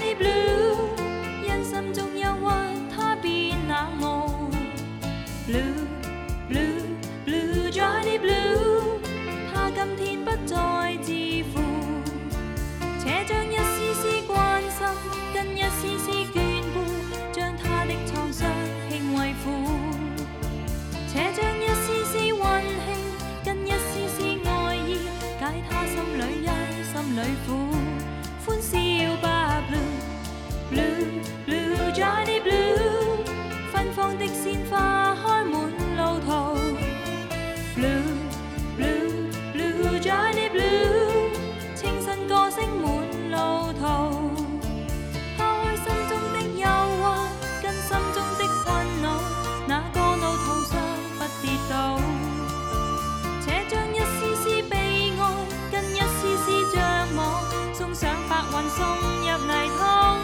Johnny Blue， 因心中憂鬱，他變冷傲。Blue Blue Blue Johnny Blue， 他今天不再自負，且將一絲絲關心跟一絲絲眷顧，將他的創傷輕慰撫，且將一絲絲溫馨跟一絲絲愛意，解他心裏憂心裏苦，歡笑吧 Blue Blue Blue Johnny Blue， 芬芳的鮮花開滿路途。Blue Blue Blue Johnny Blue， 清新歌聲滿路途，拋開心中的憂鬱跟心中的困惱，那個路途上不跌倒，且將一絲絲悲哀跟一絲絲障礙，送上白雲送入泥土。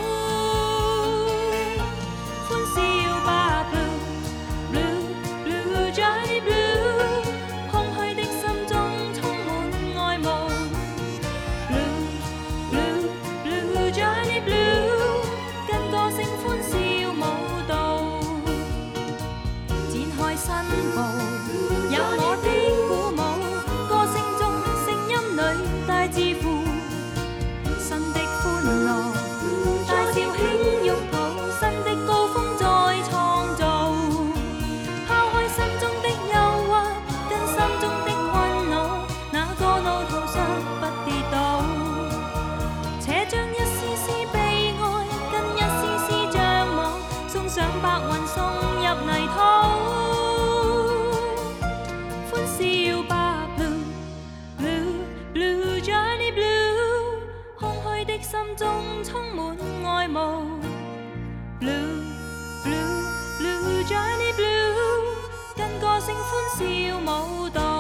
歡笑吧 Blue Blue Blue Johnny Blue， 空虛的心中充滿愛慕。Blue Blue Blue Johnny Blue， 跟歌聲歡笑舞蹈，展開新步，有我的鼓舞，歌聲中聲音裏帶自負，新的歡樂，大笑輕擁抱，新的高峰再創造，拋開心中的憂鬱跟心中的困惱，那個路途上不跌倒，且將一絲絲悲哀跟一絲絲障礙，送上白雲送入泥土。歡笑吧 Blue Blue Blue Johnny Blue， 空虛的心中充滿愛慕。Blue Blue Blue Johnny Blue， 跟歌聲歡笑舞蹈。